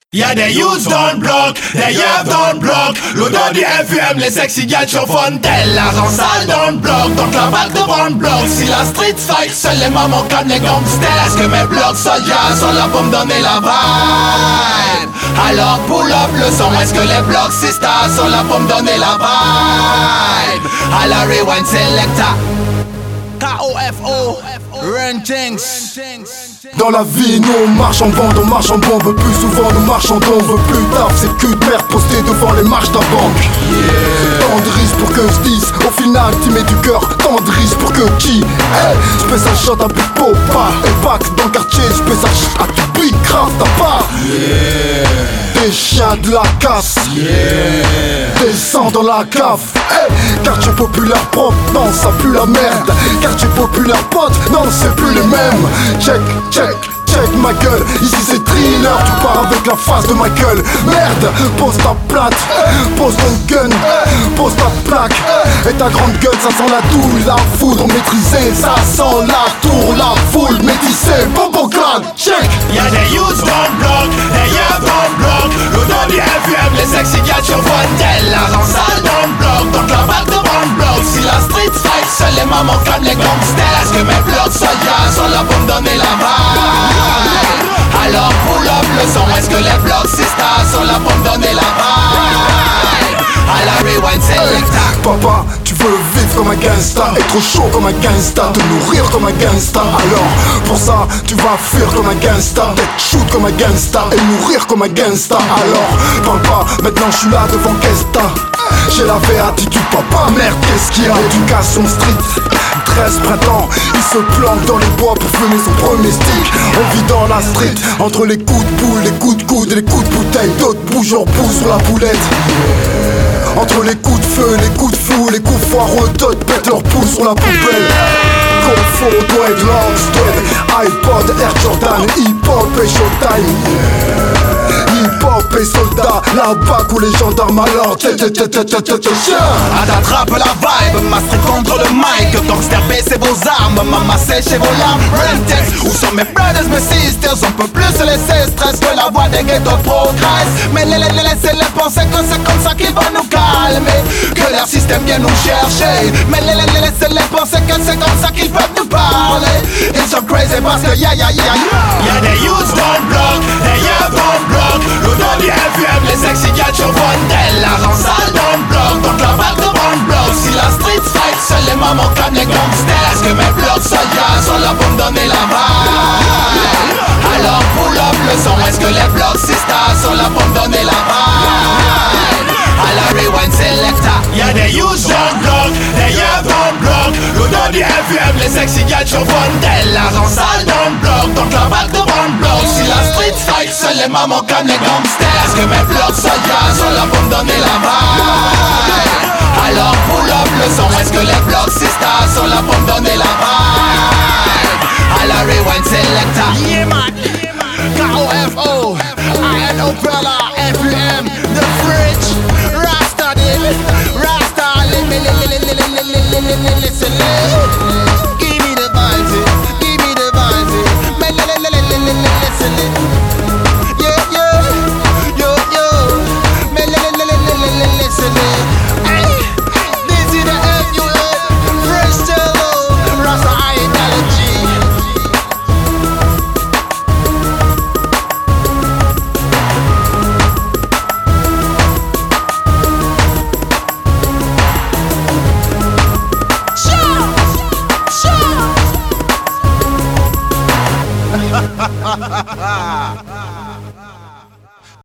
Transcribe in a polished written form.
Y'a des youths dans le bloc, des yeufs dans le bloc. L'odeur du FUM, les sexy gars chauffonnent tel l'argent sale dans le bloc. Donc la balle devant le bloc, si la street fight, seuls les mamans comme les gangsters. Est-ce que mes blocs soldats sont là pour me donner la vibe? Alors pull up le son, est-ce que les blocs sisters sont là pour me donner la vibe? À la rewind selecta KOFO, Run Things. Dans la vie, nous on marche en bande, on marche en bombe. Plus souvent nous marchandons, on veut plus tard. C'est cul de merde posté devant les marches d'un banque. Tant de risques pour que je dise, au final tu mets du cœur. Tant de risques pour que qui je ça shot à Big Popa. Et back dans le quartier, je ça shot à tout Big Craft à part. Des chiens de la casse, descends dans la cave. Quartier populaire propre, non ça pue la merde. Quartier populaire pote, non c'est plus les mêmes. Check, check, check ma gueule. Ici c'est Thriller, tu pars avec la face de ma gueule. Merde, pose ta plate, pose ton gun, pose ta plaque. Et ta grande gueule, ça sent la douille, la foudre maîtrisée. Ça sent la tour, la foule métissée. Bonbon clan, check. Y'a des youths dans le bloc, des yeufs dans le bloc. L'odeur du FUM, les sexy gars chauffonnent tel l'argent sale dans le bloc. Donc la balle devant le bloc, si la street fight, seuls les mamans comme les gangsters. Est-ce que mes blocs soldats sont là pour me donner la vibe? Alors pull up le son, est-ce que les blocs sisters sont là pour me donner la vibe? À la rewind selecta. Papa, tu veux vivre comme un gangsta, être chaud comme un gangsta, te nourrir comme un gangsta. Alors, pour ça, tu vas fuir comme un gangsta, être shoot comme un gangsta et mourir comme un gangsta. Alors, parle pas, maintenant je suis là devant Kesta. J'ai la béatitude, papa, merde, qu'est-ce qu'il y a? Éducation street, 13 printemps, il se planque dans les bois pour fumer son premier stick. On vit dans la street, entre les coups de boule, les coups de coude et les coups de bouteille. D'autres bougent en bout sur la boulette. Entre les coups de feu, les coups de fou, les coups foireux, d'autres pètent leur pouce sur la poubelle. Confo, Dwayne Longstead, iPod, Air Jordan, hip-hop et Showtime. Hip-hop et soldats, là-bas où les gendarmes alors Attrape la vibe, master contre le mic. Gangster baissez vos armes, maman séchez vos larmes. Run Things, où sont mes brothers, mes sisters? On peut plus se laisser stress que la voix des ghettos progresse. Mais laissez-les penser que c'est comme ça qu'ils vont nous calmer, que leur système vient nous chercher. Mais laissez-les penser que c'est comme ça qu'ils peuvent nous parler. Ils sont crazy parce que y'a des youths dans le bloc, des yeufs dans le bloc. L'odeur du FUM, les sexy gars chauffonnent tel l'argent sale dans le bloc. Donc la balle devant le bloc, si la street fight, seuls les mamans comme les gangsters. Est-ce que mes blocs soldats sont là pour me donner la vibe? Alors pull up le son, est-ce que les blocs sisters sont là pour me donner la vibe? À la rewind selecta. Y'a des youths dans le bloc, des yeufs dans le bloc. L'odeur du FUM, les sexy gars chauffonnent tel l'argent sale dans le bloc. Donc la balle devant le bloc, si la street fight, seuls les mamans comme les gangsters. Est-ce que mes blocs soldats sont là pour me donner la vibe? Alors pull up le son, est-ce que les blocs sisters sont là pour me donner la vibe? À la rewind selecta. Yeah man, KOFO, I am Opella, FUM, The Fridge, Rasta Dip, Rasta listen. Give me the vibes, give me the vibes, listen. Yeah, yo, listen. Hey, this is the FUM, Fresh Jello, Rasta ideology. Ha ha ha ha ha!